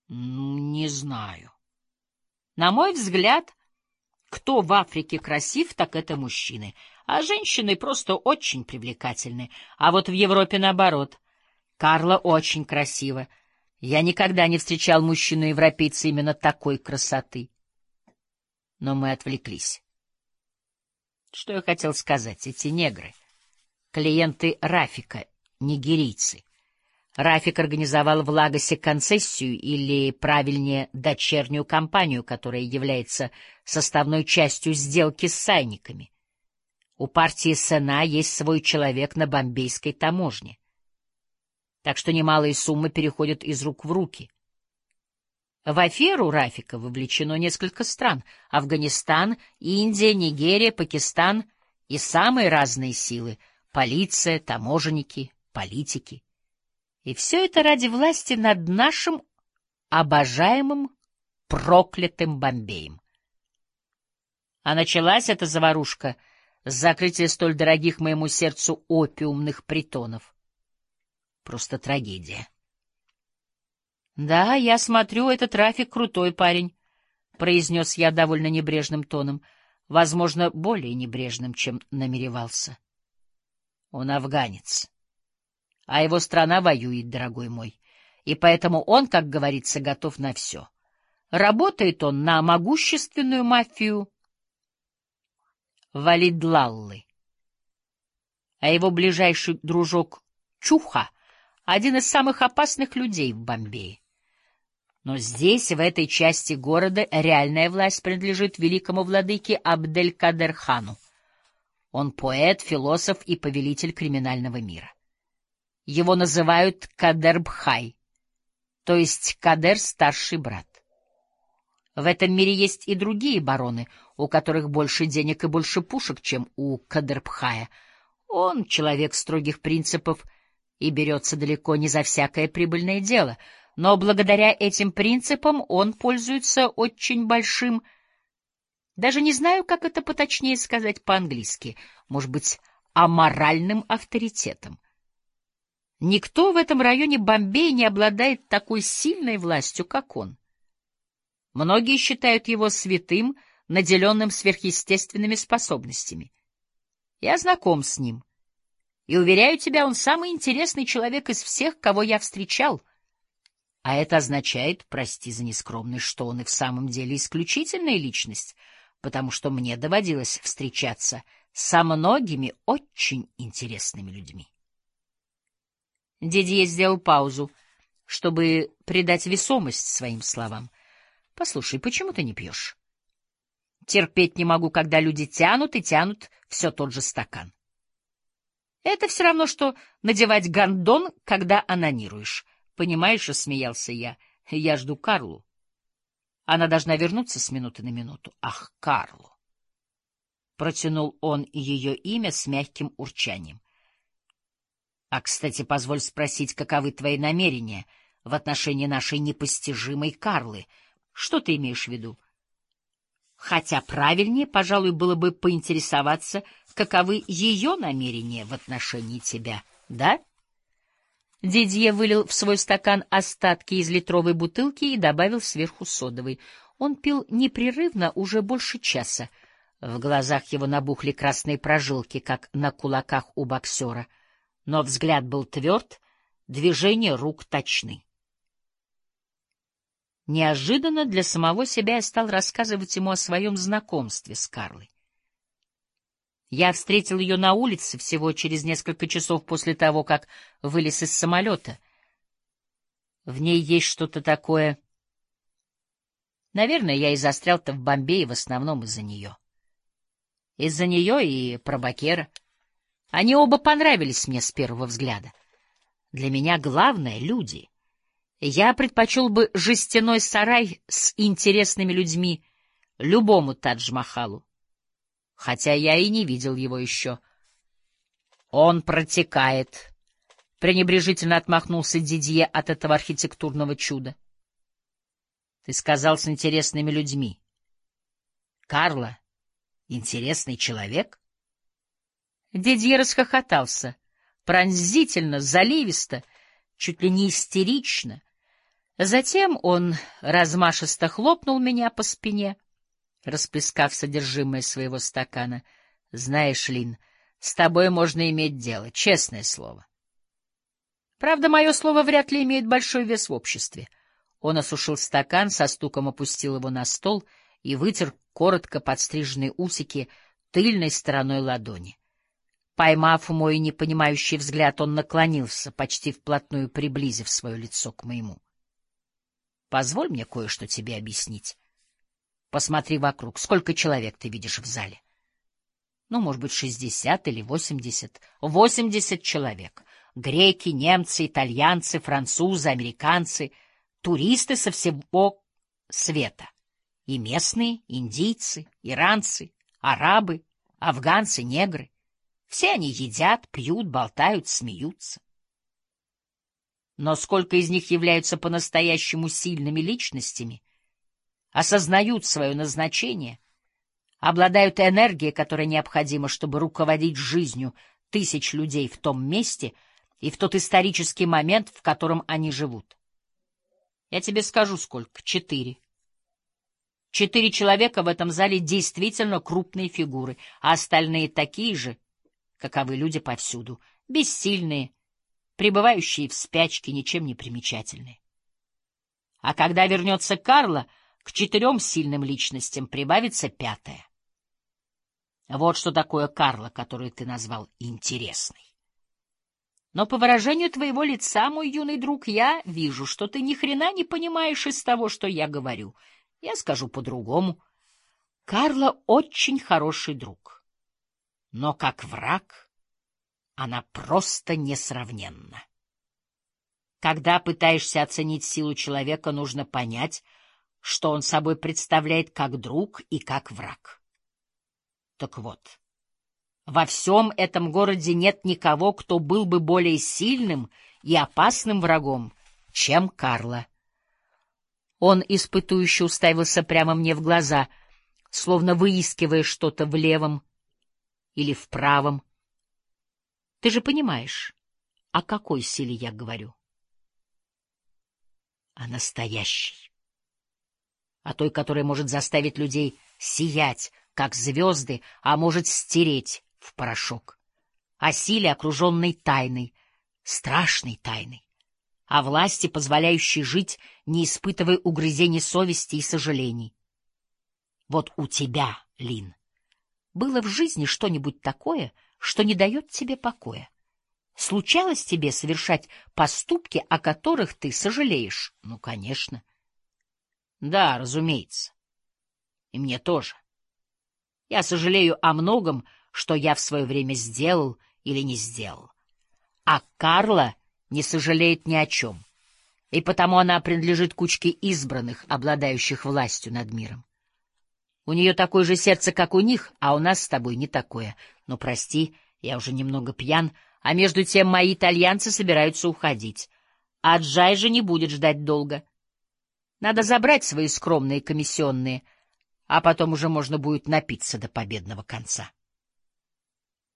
Не знаю. На мой взгляд, кто в Африке красив, так это мужчины, а женщины просто очень привлекательны. А вот в Европе наоборот. Карла очень красива. Я никогда не встречал мужчину-европейца именно такой красоты. Но мы отвлеклись. Что я хотел сказать? Эти негры — клиенты Рафика, нигерийцы. Рафик организовал в Лагосе концессию, или, правильнее, дочернюю компанию, которая является составной частью сделки с сайниками. У партии Сена есть свой человек на бомбейской таможне. Так что немалые суммы переходят из рук в руки. В аферу Рафика вовлечено несколько стран: Афганистан, Индия, Нигерия, Пакистан и самые разные силы — полиция, таможенники, политики. И все это ради власти над нашим обожаемым проклятым Бомбеем. А началась эта заварушка с закрытия столь дорогих моему сердцу опиумных притонов. Просто трагедия. «Да, я смотрю, этот Рафик крутой парень», — произнес я довольно небрежным тоном, возможно, более небрежным, чем намеревался. «Он афганец, а его страна воюет, дорогой мой, и поэтому он, как говорится, готов на все. Работает он на могущественную мафию Валидлаллы, а его ближайший дружок Чуха — один из самых опасных людей в Бомбее. Но здесь, в этой части города, реальная власть принадлежит великому владыке Абделькадер-хану. Он поэт, философ и повелитель криминального мира. Его называют Кадер-бхай, то есть Кадер — старший брат. В этом мире есть и другие бароны, у которых больше денег и больше пушек, чем у Кадер-бхая. Он человек строгих принципов и берется далеко не за всякое прибыльное дело, но благодаря этим принципам он пользуется очень большим, даже не знаю, как это поточнее сказать по-английски, может быть, аморальным авторитетом. Никто в этом районе Бомбея не обладает такой сильной властью, как он. Многие считают его святым, наделенным сверхъестественными способностями. Я знаком с ним, и, уверяю тебя, он самый интересный человек из всех, кого я встречал. А это означает, прости за нескромность, что он и в самом деле исключительная личность, потому что мне доводилось встречаться со многими очень интересными людьми. Дидье сделал паузу, чтобы придать весомость своим словам. — Послушай, почему ты не пьешь? — Терпеть не могу, когда люди тянут и тянут все тот же стакан. — Это все равно, что надевать гондон, когда онанируешь. Понимаешь, — рассмеялся я, — я жду Карлу. Она должна вернуться с минуты на минуту. Ах, Карлу! Протянул он ее имя с мягким урчанием. А, кстати, позволь спросить, каковы твои намерения в отношении нашей непостижимой Карлы? Что ты имеешь в виду? Хотя правильнее, пожалуй, было бы поинтересоваться, каковы ее намерения в отношении тебя, да? Дидье вылил в свой стакан остатки из литровой бутылки и добавил сверху содовой. Он пил непрерывно уже больше часа. В глазах его набухли красные прожилки, как на кулаках у боксера. Но взгляд был тверд, движения рук точны. Неожиданно для самого себя я стал рассказывать ему о своем знакомстве с Карлой. Я встретил ее на улице всего через несколько часов после того, как вылез из самолета. В ней есть что-то такое... Наверное, я и застрял-то в Бомбее в основном из-за нее. Из-за нее и Пробакера. Они оба понравились мне с первого взгляда. Для меня главное — люди. Я предпочел бы жестяной сарай с интересными людьми любому Тадж-Махалу, хотя я и не видел его еще. Он протекает, — пренебрежительно отмахнулся Дидье от этого архитектурного чуда. Ты сказал, с интересными людьми. Карла — интересный человек? Дидье расхохотался, пронзительно, заливисто, чуть ли не истерично. Затем он размашисто хлопнул меня по спине, расплескав содержимое своего стакана. — Знаешь, Лин, с тобой можно иметь дело, честное слово. Правда, мое слово вряд ли имеет большой вес в обществе. Он осушил стакан, со стуком опустил его на стол и вытер коротко подстриженные усики тыльной стороной ладони. Поймав мой непонимающий взгляд, он наклонился, почти вплотную приблизив свое лицо к моему. — Позволь мне кое-что тебе объяснить. Посмотри вокруг. Сколько человек ты видишь в зале? Ну, может быть, 60 или 80. 80 человек. Греки, немцы, итальянцы, французы, американцы, туристы со всего света. И местные, индийцы, иранцы, арабы, афганцы, негры. Все они едят, пьют, болтают, смеются. Но сколько из них являются по-настоящему сильными личностями, осознают свое назначение, обладают энергией, которая необходима, чтобы руководить жизнью тысяч людей в том месте и в тот исторический момент, в котором они живут. Я тебе скажу, сколько. 4. 4 человека в этом зале действительно крупные фигуры, а остальные такие же, каковы люди повсюду, бессильные, пребывающие в спячке, ничем не примечательные. А когда вернется Карло, к 4 сильным личностям прибавится 5-я. Вот что такое Карло, который ты назвал интересной. Но по выражению твоего лица, мой юный друг, я вижу, что ты ни хрена не понимаешь из того, что я говорю. Я скажу по-другому. Карло очень хороший друг, но как враг она просто несравненна. Когда пытаешься оценить силу человека, нужно понять, что он собой представляет как друг и как враг. Так вот, во всем этом городе нет никого, кто был бы более сильным и опасным врагом, чем Карло. Он испытующе уставился прямо мне в глаза, словно выискивая что-то в левом или в правом. Ты же понимаешь, о какой силе я говорю? О настоящей. О той, которая может заставить людей сиять, как звезды, а может стереть в порошок. О силе, окруженной тайной, страшной тайной. О власти, позволяющей жить, не испытывая угрызений совести и сожалений. Вот у тебя, Лин, было в жизни что-нибудь такое, что не дает тебе покоя? Случалось тебе совершать поступки, о которых ты сожалеешь? Ну, конечно. Да, разумеется. И мне тоже. Я сожалею о многом, что я в свое время сделал или не сделал. А Карла не сожалеет ни о чем, и потому она принадлежит кучке избранных, обладающих властью над миром. У нее такое же сердце, как у них, а у нас с тобой не такое. Но прости, я уже немного пьян, а между тем мои итальянцы собираются уходить. А Джай же не будет ждать долго. Надо забрать свои скромные комиссионные, а потом уже можно будет напиться до победного конца.